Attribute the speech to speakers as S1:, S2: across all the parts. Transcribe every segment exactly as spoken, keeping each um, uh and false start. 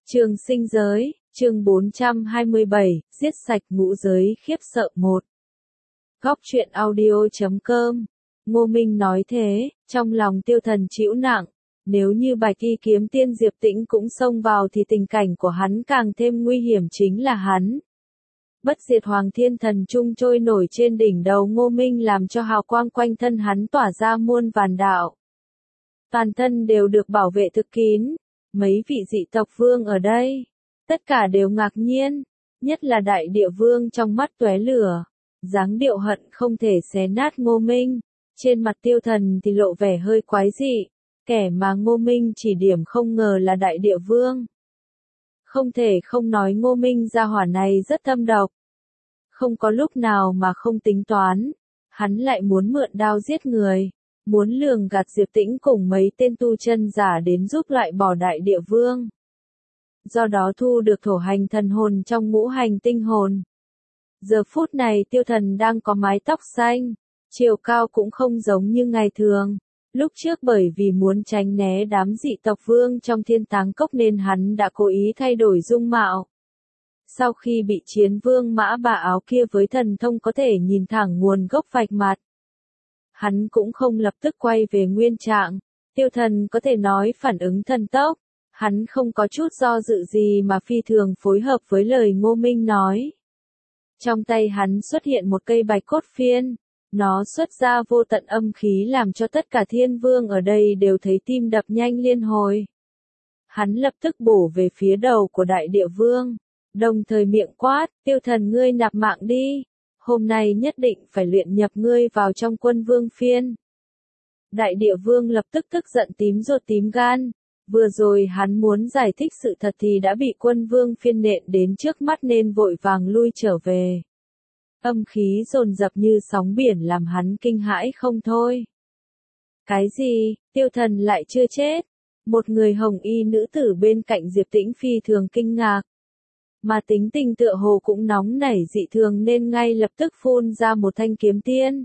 S1: Trường sinh giới, chương bốn trăm hai mươi bảy, giết sạch ngũ giới khiếp sợ một. Góc truyện audio chấm com. Ngô Minh nói thế, trong lòng Tiêu Thần chịu nặng, nếu như Bạch Y kiếm tiên Diệp Tĩnh cũng xông vào thì tình cảnh của hắn càng thêm nguy hiểm, chính là hắn. Bất diệt Hoàng Thiên Thần Trung trôi nổi trên đỉnh đầu Ngô Minh làm cho hào quang quanh thân hắn tỏa ra muôn vàn đạo. Toàn thân đều được bảo vệ thực kín. Mấy vị dị tộc vương ở đây, tất cả đều ngạc nhiên, nhất là đại địa vương trong mắt tóe lửa, dáng điệu hận không thể xé nát Ngô Minh. Trên mặt Tiêu Thần thì lộ vẻ hơi quái dị, kẻ mà Ngô Minh chỉ điểm không ngờ là đại địa vương. Không thể không nói Ngô Minh gia hỏa này rất thâm độc. Không có lúc nào mà không tính toán, hắn lại muốn mượn đao giết người. Muốn lường gạt Diệp Tĩnh cùng mấy tên tu chân giả đến giúp loại bỏ đại địa vương. Do đó thu được thổ hành thần hồn trong ngũ hành tinh hồn. Giờ phút này Tiêu Thần đang có mái tóc xanh, chiều cao cũng không giống như ngày thường. Lúc trước bởi vì muốn tránh né đám dị tộc vương trong Thiên Táng Cốc nên hắn đã cố ý thay đổi dung mạo. Sau khi bị chiến vương mã bà áo kia với thần thông có thể nhìn thẳng nguồn gốc vạch mặt, hắn cũng không lập tức quay về nguyên trạng. Tiêu Thần có thể nói phản ứng thần tốc, hắn không có chút do dự gì mà phi thường phối hợp với lời Ngô Minh nói. Trong tay hắn xuất hiện một cây bạch cốt phiên, nó xuất ra vô tận âm khí làm cho tất cả thiên vương ở đây đều thấy tim đập nhanh liên hồi. Hắn lập tức bổ về phía đầu của đại địa vương, đồng thời miệng quát, Tiêu Thần ngươi nạp mạng đi. Hôm nay nhất định phải luyện nhập ngươi vào trong quân vương phiên. Đại địa vương lập tức tức giận tím ruột tím gan. Vừa rồi hắn muốn giải thích sự thật thì đã bị quân vương phiên nện đến trước mắt nên vội vàng lui trở về. Âm khí dồn dập như sóng biển làm hắn kinh hãi không thôi. Cái gì, Tiêu Thần lại chưa chết? Một người hồng y nữ tử bên cạnh Diệp Tĩnh phi thường kinh ngạc. Mà tính tình tựa hồ cũng nóng nảy dị thường nên ngay lập tức phun ra một thanh kiếm tiên.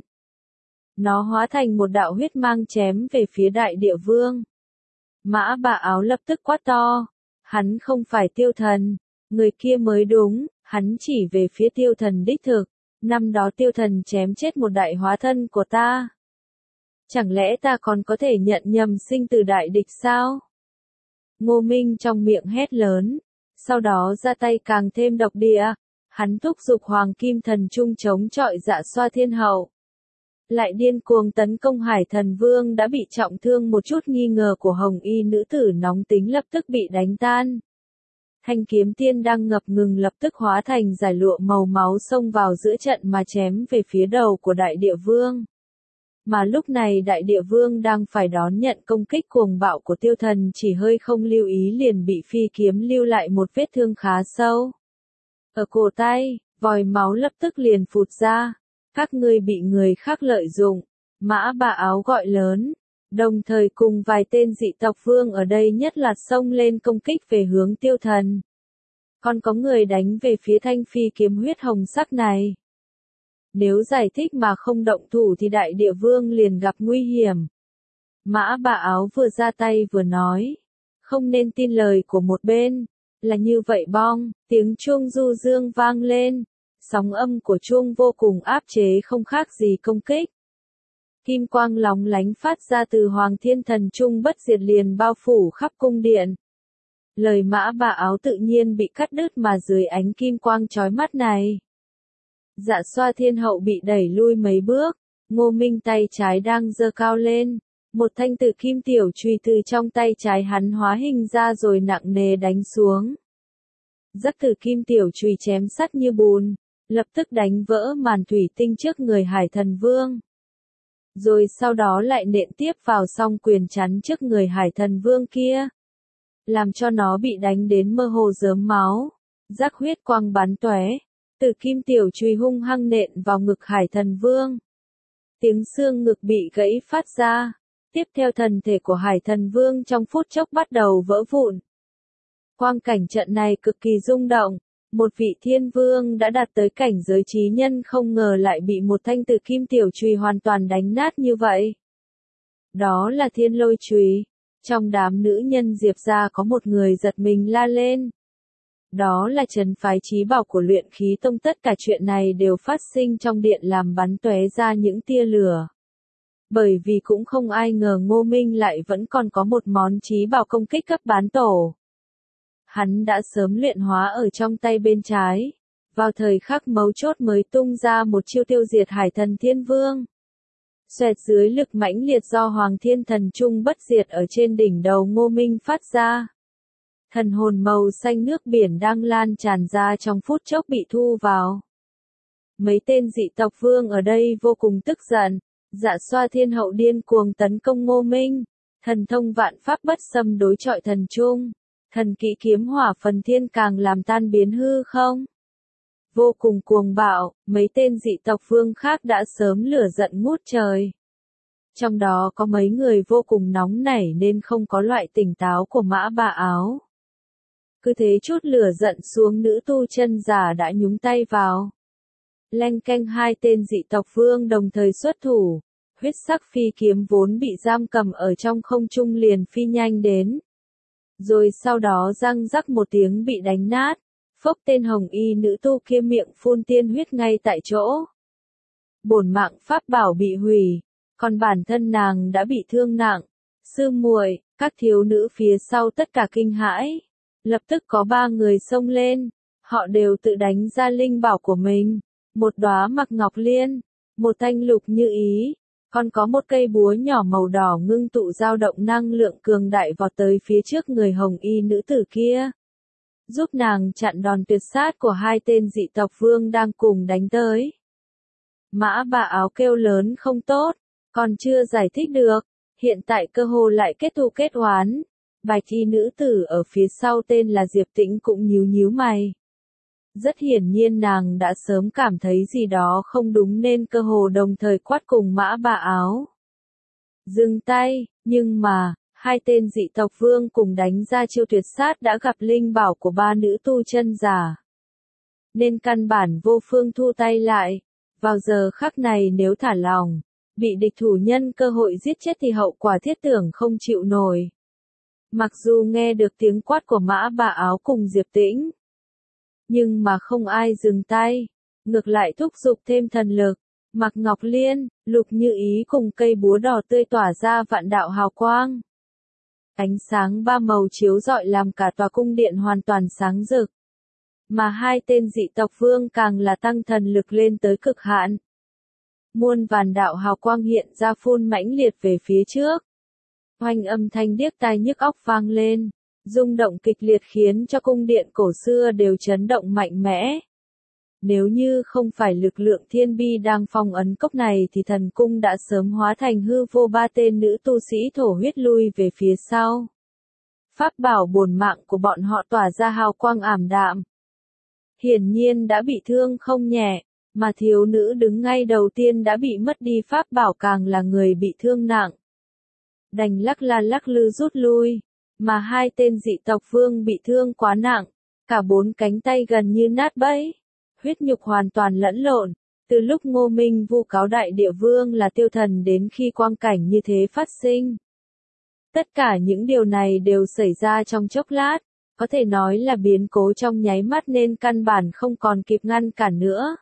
S1: Nó hóa thành một đạo huyết mang chém về phía đại địa vương. Mã bà áo lập tức quát to. Hắn không phải Tiêu Thần, người kia mới đúng, hắn chỉ về phía Tiêu Thần đích thực. Năm đó Tiêu Thần chém chết một đại hóa thân của ta. Chẳng lẽ ta còn có thể nhận nhầm sinh từ đại địch sao? Ngô Minh trong miệng hét lớn. Sau đó ra tay càng thêm độc địa, hắn thúc giục Hoàng Kim Thần Trung chống chọi Dạ Xoa Thiên Hậu. Lại điên cuồng tấn công Hải Thần Vương đã bị trọng thương, một chút nghi ngờ của hồng y nữ tử nóng tính lập tức bị đánh tan. Thanh kiếm tiên đang ngập ngừng lập tức hóa thành giải lụa màu máu xông vào giữa trận mà chém về phía đầu của đại địa vương. Mà lúc này đại địa vương đang phải đón nhận công kích cuồng bạo của Tiêu Thần, chỉ hơi không lưu ý liền bị phi kiếm lưu lại một vết thương khá sâu. Ở cổ tay, vòi máu lập tức liền phụt ra. Các ngươi bị người khác lợi dụng, mã bà áo gọi lớn. Đồng thời cùng vài tên dị tộc vương ở đây nhất là xông lên công kích về hướng Tiêu Thần. Còn có người đánh về phía thanh phi kiếm huyết hồng sắc này. Nếu giải thích mà không động thủ thì đại địa vương liền gặp nguy hiểm. Mã bà áo vừa ra tay vừa nói. Không nên tin lời của một bên. Là như vậy bong, tiếng chuông du dương vang lên. Sóng âm của chuông vô cùng áp chế không khác gì công kích. Kim quang lóng lánh phát ra từ Hoàng Thiên Thần Trung bất diệt liền bao phủ khắp cung điện. Lời mã bà áo tự nhiên bị cắt đứt mà dưới ánh kim quang chói mắt này. Dạ Xoa Thiên Hậu bị đẩy lui mấy bước, Ngô Minh tay trái đang giơ cao lên, một thanh tử kim tiểu chùy từ trong tay trái hắn hóa hình ra rồi nặng nề đánh xuống. Giấc tử kim tiểu chùy chém sắt như bùn, lập tức đánh vỡ màn thủy tinh trước người Hải Thần Vương. Rồi sau đó lại nện tiếp vào song quyền chắn trước người Hải Thần Vương kia, làm cho nó bị đánh đến mơ hồ rớm máu, rác huyết quang bắn tóe. Từ kim tiểu chùy hung hăng nện vào ngực Hải Thần Vương. Tiếng xương ngực bị gãy phát ra. Tiếp theo thân thể của Hải Thần Vương trong phút chốc bắt đầu vỡ vụn. Quang cảnh trận này cực kỳ rung động. Một vị thiên vương đã đạt tới cảnh giới trí nhân không ngờ lại bị một thanh từ kim tiểu chùy hoàn toàn đánh nát như vậy. Đó là thiên lôi chùy. Trong đám nữ nhân Diệp gia có một người giật mình la lên. Đó là trấn phái chí bảo của luyện khí tông, tất cả chuyện này đều phát sinh trong điện làm bắn tóe ra những tia lửa. Bởi vì cũng không ai ngờ Ngô Minh lại vẫn còn có một món chí bảo công kích cấp bán tổ. Hắn đã sớm luyện hóa ở trong tay bên trái, vào thời khắc mấu chốt mới tung ra một chiêu tiêu diệt Hải Thần Thiên Vương. Xoẹt dưới lực mãnh liệt do Hoàng Thiên Thần Trung bất diệt ở trên đỉnh đầu Ngô Minh phát ra. Thần hồn màu xanh nước biển đang lan tràn ra trong phút chốc bị thu vào. Mấy tên dị tộc vương ở đây vô cùng tức giận, Dạ Xoa Thiên Hậu điên cuồng tấn công Ngô Minh, thần thông vạn pháp bất xâm đối chọi thần trung, thần kỹ kiếm hỏa phần thiên càng làm tan biến hư không. Vô cùng cuồng bạo, mấy tên dị tộc vương khác đã sớm lửa giận ngút trời. Trong đó có mấy người vô cùng nóng nảy nên không có loại tỉnh táo của Mã Bà Áo. Cứ thế chút lửa giận xuống, nữ tu chân giả đã nhúng tay vào. Leng keng, hai tên dị tộc vương đồng thời xuất thủ, huyết sắc phi kiếm vốn bị giam cầm ở trong không trung liền phi nhanh đến. Rồi sau đó răng rắc một tiếng bị đánh nát, phốc, tên hồng y nữ tu kia miệng phun tiên huyết ngay tại chỗ. Bổn mạng pháp bảo bị hủy, còn bản thân nàng đã bị thương nặng. Sư muội, các thiếu nữ phía sau tất cả kinh hãi. Lập tức có ba người xông lên, họ đều tự đánh ra linh bảo của mình. Một đóa mặc ngọc liên, một thanh lục như ý, còn có một cây búa nhỏ màu đỏ ngưng tụ dao động năng lượng cường đại vọt tới phía trước người hồng y nữ tử kia, giúp nàng chặn đòn tuyệt sát của hai tên dị tộc vương đang cùng đánh tới. Mã Bà Áo kêu lớn không tốt, còn chưa giải thích được, hiện tại cơ hồ lại kết thù kết oán. Bạch y nữ tử ở phía sau tên là Diệp Tĩnh cũng nhíu nhíu mày. Rất hiển nhiên nàng đã sớm cảm thấy gì đó không đúng nên cơ hồ đồng thời quát cùng Mã Bà Áo. Dừng tay, nhưng mà, hai tên dị tộc vương cùng đánh ra chiêu tuyệt sát đã gặp linh bảo của ba nữ tu chân giả. Nên căn bản vô phương thu tay lại, vào giờ khắc này nếu thả lòng, bị địch thủ nhân cơ hội giết chết thì hậu quả thiết tưởng không chịu nổi. Mặc dù nghe được tiếng quát của Mã Bà Áo cùng Diệp Tĩnh, nhưng mà không ai dừng tay, ngược lại thúc giục thêm thần lực. Mặc ngọc liên, lục như ý cùng cây búa đỏ tươi tỏa ra vạn đạo hào quang. Ánh sáng ba màu chiếu rọi làm cả tòa cung điện hoàn toàn sáng rực. Mà hai tên dị tộc vương càng là tăng thần lực lên tới cực hạn. Muôn vàn đạo hào quang hiện ra phun mãnh liệt về phía trước. Oanh, âm thanh điếc tai nhức óc vang lên, rung động kịch liệt khiến cho cung điện cổ xưa đều chấn động mạnh mẽ. Nếu như không phải lực lượng thiên bi đang phong ấn cốc này thì thần cung đã sớm hóa thành hư vô, ba tên nữ tu sĩ thổ huyết lui về phía sau. Pháp bảo bổn mạng của bọn họ tỏa ra hào quang ảm đạm. Hiển nhiên đã bị thương không nhẹ, mà thiếu nữ đứng ngay đầu tiên đã bị mất đi pháp bảo càng là người bị thương nặng. Đành lắc la lắc lư rút lui, mà hai tên dị tộc vương bị thương quá nặng, cả bốn cánh tay gần như nát bấy, huyết nhục hoàn toàn lẫn lộn. Từ lúc Ngô Minh vu cáo đại địa vương là tiêu thần đến khi quang cảnh như thế phát sinh, tất cả những điều này đều xảy ra trong chốc lát, có thể nói là biến cố trong nháy mắt nên căn bản không còn kịp ngăn cản nữa.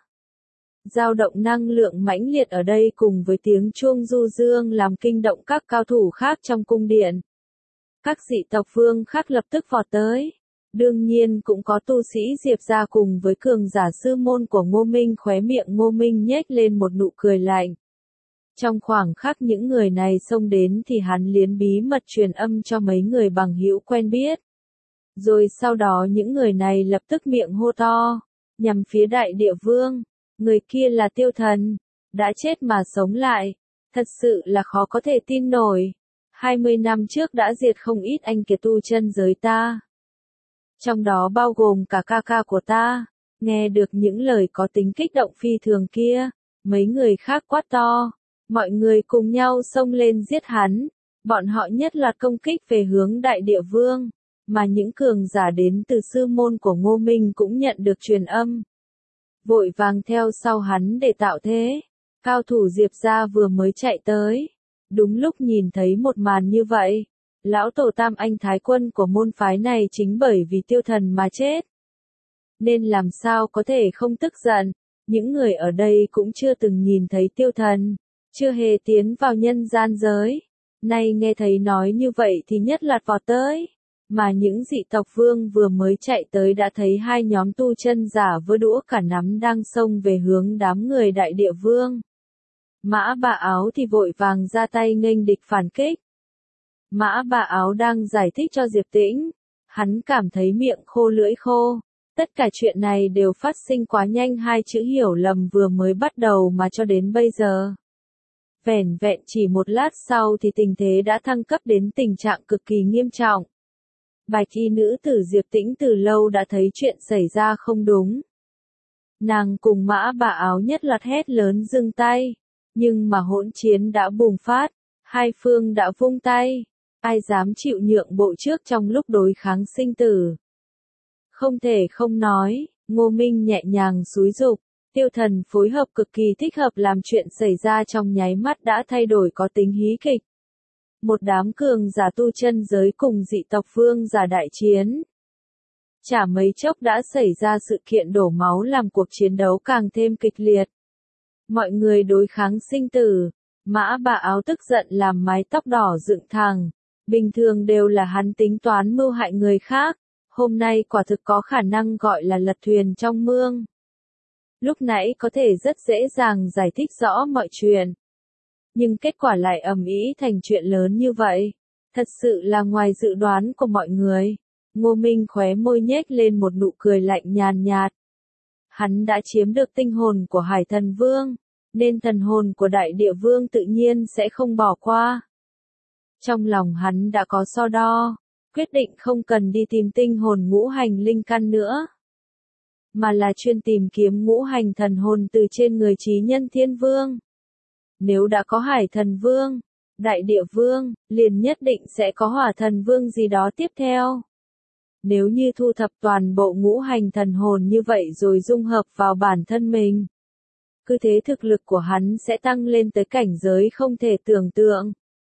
S1: Dao động năng lượng mãnh liệt ở đây cùng với tiếng chuông du dương làm kinh động các cao thủ khác trong cung điện. Các dị tộc vương khác lập tức vọt tới. Đương nhiên cũng có tu sĩ Diệp gia cùng với cường giả sư môn của Ngô Minh, khóe miệng Ngô Minh nhếch lên một nụ cười lạnh. Trong khoảng khắc những người này xông đến thì hắn liền bí mật truyền âm cho mấy người bằng hữu quen biết. Rồi sau đó những người này lập tức miệng hô to, nhằm phía đại địa vương. Người kia là tiêu thần, đã chết mà sống lại, thật sự là khó có thể tin nổi. hai mươi năm trước đã diệt không ít anh kiệt tu chân giới ta. Trong đó bao gồm cả ca ca của ta. Nghe được những lời có tính kích động phi thường kia, mấy người khác quát to. Mọi người cùng nhau xông lên giết hắn. Bọn họ nhất loạt công kích về hướng đại địa vương, mà những cường giả đến từ sư môn của Ngô Minh cũng nhận được truyền âm. Vội vàng theo sau hắn để tạo thế. Cao thủ Diệp gia vừa mới chạy tới. Đúng lúc nhìn thấy một màn như vậy, lão tổ Tam Anh Thái Quân của môn phái này chính bởi vì tiêu thần mà chết. Nên làm sao có thể không tức giận, những người ở đây cũng chưa từng nhìn thấy tiêu thần, chưa hề tiến vào nhân gian giới. Nay nghe thấy nói như vậy thì nhất loạt vọt tới, mà những dị tộc vương vừa mới chạy tới đã thấy hai nhóm tu chân giả với đũa cả nắm đang xông về hướng đám người đại địa vương. Mã Bà Áo thì vội vàng ra tay nghênh địch phản kích. Mã Bà Áo đang giải thích cho Diệp Tĩnh, hắn cảm thấy miệng khô lưỡi khô. Tất cả chuyện này đều phát sinh quá nhanh, hai chữ hiểu lầm vừa mới bắt đầu mà cho đến bây giờ. Vẻn vẹn chỉ một lát sau thì tình thế đã thăng cấp đến tình trạng cực kỳ nghiêm trọng. Bạch y nữ tử Diệp Tĩnh từ lâu đã thấy chuyện xảy ra không đúng. Nàng cùng Mã Bà Áo nhất loạt hét lớn dừng tay, nhưng mà hỗn chiến đã bùng phát, hai phương đã vung tay, ai dám chịu nhượng bộ trước trong lúc đối kháng sinh tử. Không thể không nói, Ngô Minh nhẹ nhàng xúi giục, tiêu thần phối hợp cực kỳ thích hợp làm chuyện xảy ra trong nháy mắt đã thay đổi có tính hí kịch. Một đám cường giả tu chân giới cùng dị tộc vương giả đại chiến. Chả mấy chốc đã xảy ra sự kiện đổ máu làm cuộc chiến đấu càng thêm kịch liệt. Mọi người đối kháng sinh tử, Mã Bà Áo tức giận làm mái tóc đỏ dựng thẳng. Bình thường đều là hắn tính toán mưu hại người khác, hôm nay quả thực có khả năng gọi là lật thuyền trong mương. Lúc nãy có thể rất dễ dàng giải thích rõ mọi chuyện. Nhưng kết quả lại ầm ĩ thành chuyện lớn như vậy. Thật sự là ngoài dự đoán của mọi người. Ngô Minh khóe môi nhếch lên một nụ cười lạnh nhàn nhạt. Hắn đã chiếm được tinh hồn của Hải Thần Vương, nên thần hồn của Đại Địa Vương tự nhiên sẽ không bỏ qua. Trong lòng hắn đã có so đo, quyết định không cần đi tìm tinh hồn ngũ hành linh căn nữa, mà là chuyên tìm kiếm ngũ hành thần hồn từ trên người Chí Nhân Thiên Vương. Nếu đã có Hải Thần Vương, Đại Địa Vương, liền nhất định sẽ có Hỏa Thần Vương gì đó tiếp theo. Nếu như thu thập toàn bộ ngũ hành thần hồn như vậy rồi dung hợp vào bản thân mình, cứ thế thực lực của hắn sẽ tăng lên tới cảnh giới không thể tưởng tượng.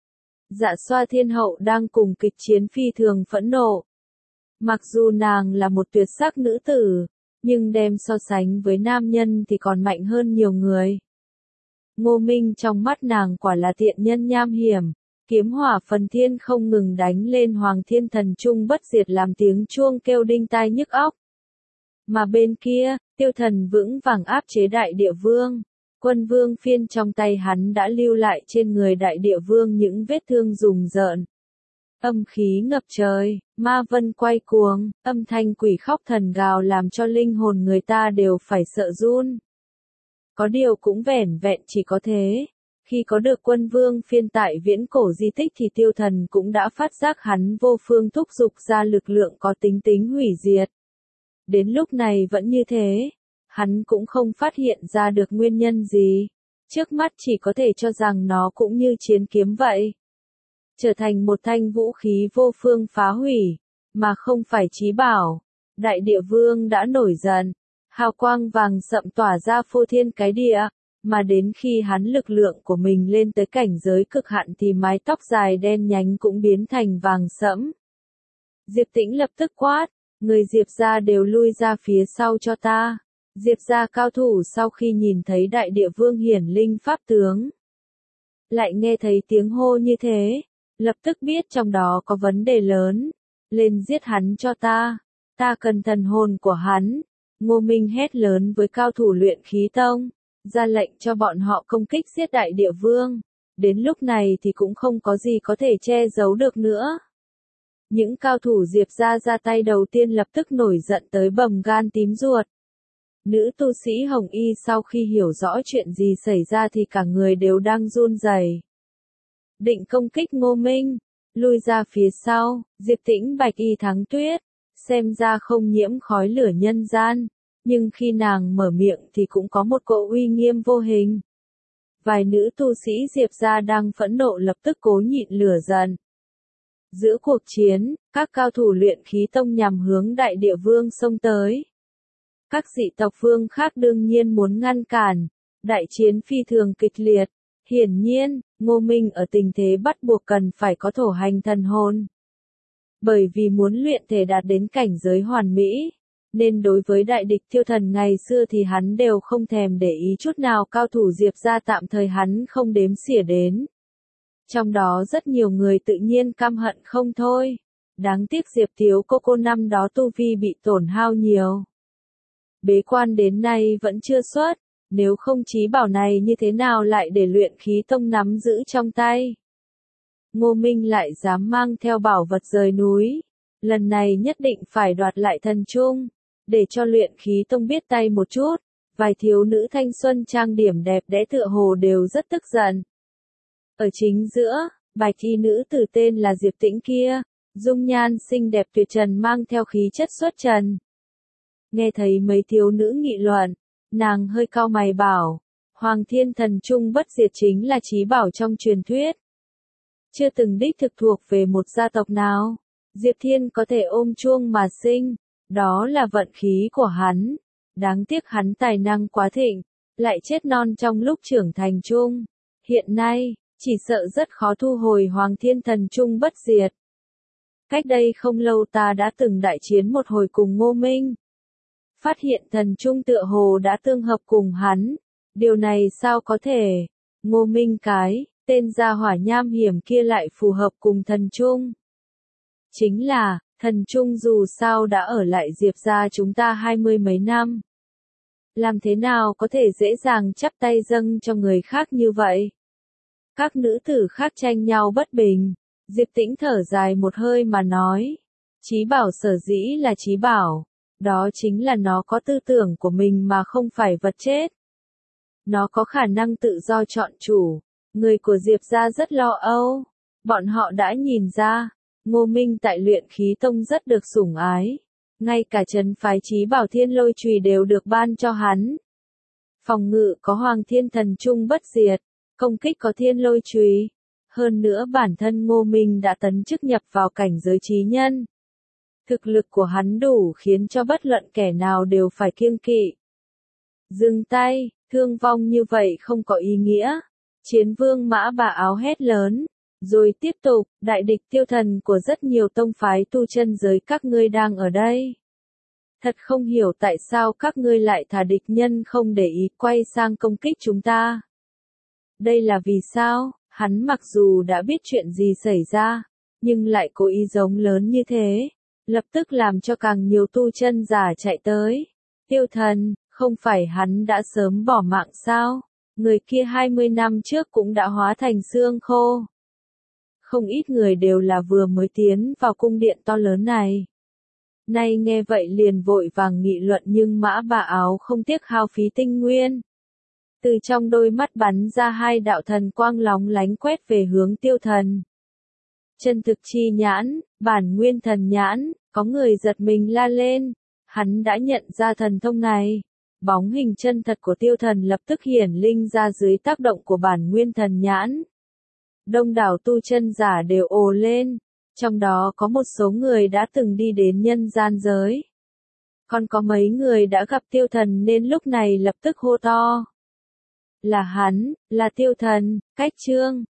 S1: Dạ Xoa Thiên Hậu đang cùng kịch chiến phi thường phẫn nộ. Mặc dù nàng là một tuyệt sắc nữ tử, nhưng đem so sánh với nam nhân thì còn mạnh hơn nhiều người. Ngô Minh trong mắt nàng quả là tiện nhân nham hiểm, kiếm hỏa phần thiên không ngừng đánh lên Hoàng Thiên Thần Trung bất diệt làm tiếng chuông kêu đinh tai nhức óc. Mà bên kia, tiêu thần vững vàng áp chế Đại Địa Vương. Quân vương phiên trong tay hắn đã lưu lại trên người Đại Địa Vương những vết thương rùng rợn. Âm khí ngập trời, ma vân quay cuồng, âm thanh quỷ khóc thần gào làm cho linh hồn người ta đều phải sợ run. Có điều cũng vẻn vẹn chỉ có thế. Khi có được quân vương phiên tại viễn cổ di tích thì tiêu thần cũng đã phát giác hắn vô phương thúc giục ra lực lượng có tính tính hủy diệt. Đến lúc này vẫn như thế. Hắn cũng không phát hiện ra được nguyên nhân gì. Trước mắt chỉ có thể cho rằng nó cũng như chiến kiếm vậy. Trở thành một thanh vũ khí vô phương phá hủy, mà không phải chí bảo. Đại Địa Vương đã nổi giận. Hào quang vàng sậm tỏa ra phô thiên cái địa, mà đến khi hắn lực lượng của mình lên tới cảnh giới cực hạn thì mái tóc dài đen nhánh cũng biến thành vàng sẫm. Diệp Tĩnh lập tức quát, người Diệp gia đều lui ra phía sau cho ta. Diệp gia cao thủ sau khi nhìn thấy Đại Địa Vương hiển linh pháp tướng, lại nghe thấy tiếng hô như thế, lập tức biết trong đó có vấn đề lớn. Lên giết hắn cho ta, ta cần thần hồn của hắn. Ngô Minh hét lớn với cao thủ luyện khí tông, ra lệnh cho bọn họ công kích giết Đại Địa Vương. Đến lúc này thì cũng không có gì có thể che giấu được nữa. Những cao thủ Diệp gia ra tay đầu tiên lập tức nổi giận tới bầm gan tím ruột. Nữ tu sĩ Hồng Y sau khi hiểu rõ chuyện gì xảy ra thì cả người đều đang run rẩy. Định công kích Ngô Minh, lui ra phía sau, Diệp Tĩnh Bạch Y Thắng Tuyết, xem ra không nhiễm khói lửa nhân gian, nhưng khi nàng mở miệng thì cũng có một cỗ uy nghiêm vô hình. Vài nữ tu sĩ Diệp gia đang phẫn nộ lập tức cố nhịn lửa giận. Giữa cuộc chiến, các cao thủ luyện khí tông nhằm hướng Đại Địa Vương xông tới. Các dị tộc vương khác đương nhiên muốn ngăn cản, đại chiến phi thường kịch liệt, Hiển nhiên, Ngô Minh ở tình thế bắt buộc cần phải có thổ hành thần hồn. Bởi vì muốn luyện thể đạt đến cảnh giới hoàn mỹ, nên đối với đại địch Tiêu Thần ngày xưa thì hắn đều không thèm để ý chút nào, cao thủ Diệp gia tạm thời hắn không đếm xỉa đến. Trong đó rất nhiều người tự nhiên căm hận không thôi. Đáng tiếc Diệp thiếu cô cô năm đó tu vi bị tổn hao nhiều. Bế quan đến nay vẫn chưa xuất, nếu không chí bảo này như thế nào lại để luyện khí tông nắm giữ trong tay. Ngô Minh lại dám mang theo bảo vật rời núi, lần này nhất định phải đoạt lại thần trung, để cho luyện khí tông biết tay một chút. Vài thiếu nữ thanh xuân trang điểm đẹp đẽ tựa hồ đều rất tức giận. Ở chính giữa, bạch y nữ tử tên là Diệp Tĩnh kia, dung nhan xinh đẹp tuyệt trần mang theo khí chất xuất trần. Nghe thấy mấy thiếu nữ nghị luận, nàng hơi cau mày bảo, Hoàng Thiên Thần Trung bất diệt chính là chí bảo trong truyền thuyết. Chưa từng đích thực thuộc về một gia tộc nào, Diệp Thiên có thể ôm chuông mà sinh, đó là vận khí của hắn. Đáng tiếc hắn tài năng quá thịnh, lại chết non trong lúc trưởng thành chung. Hiện nay, chỉ sợ rất khó thu hồi Hoàng Thiên Thần Trung bất diệt. Cách đây không lâu ta đã từng đại chiến một hồi cùng Ngô Minh. Phát hiện thần trung tựa hồ đã tương hợp cùng hắn. Điều này sao có thể? Ngô Minh cái, tên gia hỏa nham hiểm kia lại phù hợp cùng thần trung. Chính là, thần trung dù sao đã ở lại Diệp gia chúng ta hai mươi mấy năm. Làm thế nào có thể dễ dàng chắp tay dâng cho người khác như vậy? Các nữ tử khác tranh nhau bất bình. Diệp Tĩnh thở dài một hơi mà nói. Chí bảo sở dĩ là chí bảo. Đó chính là nó có tư tưởng của mình mà không phải vật chết. Nó có khả năng tự do chọn chủ. Người của Diệp gia rất lo âu. Bọn họ đã nhìn ra, Ngô Minh tại luyện khí tông rất được sủng ái. Ngay cả trấn phái chí bảo thiên lôi chùy đều được ban cho hắn. Phòng ngự có Hoàng Thiên Thần Trung bất diệt, công kích có thiên lôi chùy. Hơn nữa bản thân Ngô Minh đã tấn chức nhập vào cảnh giới chí nhân. Thực lực của hắn đủ khiến cho bất luận kẻ nào đều phải kiêng kỵ. Dừng tay, thương vong như vậy không có ý nghĩa. Chiến vương Mã Bà Áo hét lớn. Rồi tiếp tục, đại địch Tiêu Thần của rất nhiều tông phái tu chân giới các ngươi đang ở đây. Thật không hiểu tại sao các ngươi lại thả địch nhân không để ý quay sang công kích chúng ta. Đây là vì sao? Hắn mặc dù đã biết chuyện gì xảy ra, nhưng lại cố ý giống lớn như thế, lập tức làm cho càng nhiều tu chân giả chạy tới. Tiêu Thần, không phải hắn đã sớm bỏ mạng sao? Người kia hai mươi năm trước cũng đã hóa thành xương khô. Không ít người đều là vừa mới tiến vào cung điện to lớn này. Nay nghe vậy liền vội vàng nghị luận nhưng Mã Bà Áo không tiếc hao phí tinh nguyên. Từ trong đôi mắt bắn ra hai đạo thần quang lóng lánh quét về hướng Tiêu Thần. Chân thực chi nhãn, bản nguyên thần nhãn, có người giật mình la lên. Hắn đã nhận ra thần thông này. Bóng hình chân thật của Tiêu Thần lập tức hiển linh ra dưới tác động của bản nguyên thần nhãn. Đông đảo tu chân giả đều ồ lên. Trong đó có một số người đã từng đi đến nhân gian giới. Còn có mấy người đã gặp Tiêu Thần nên lúc này lập tức hô to. Là hắn, là Tiêu Thần, cách chương.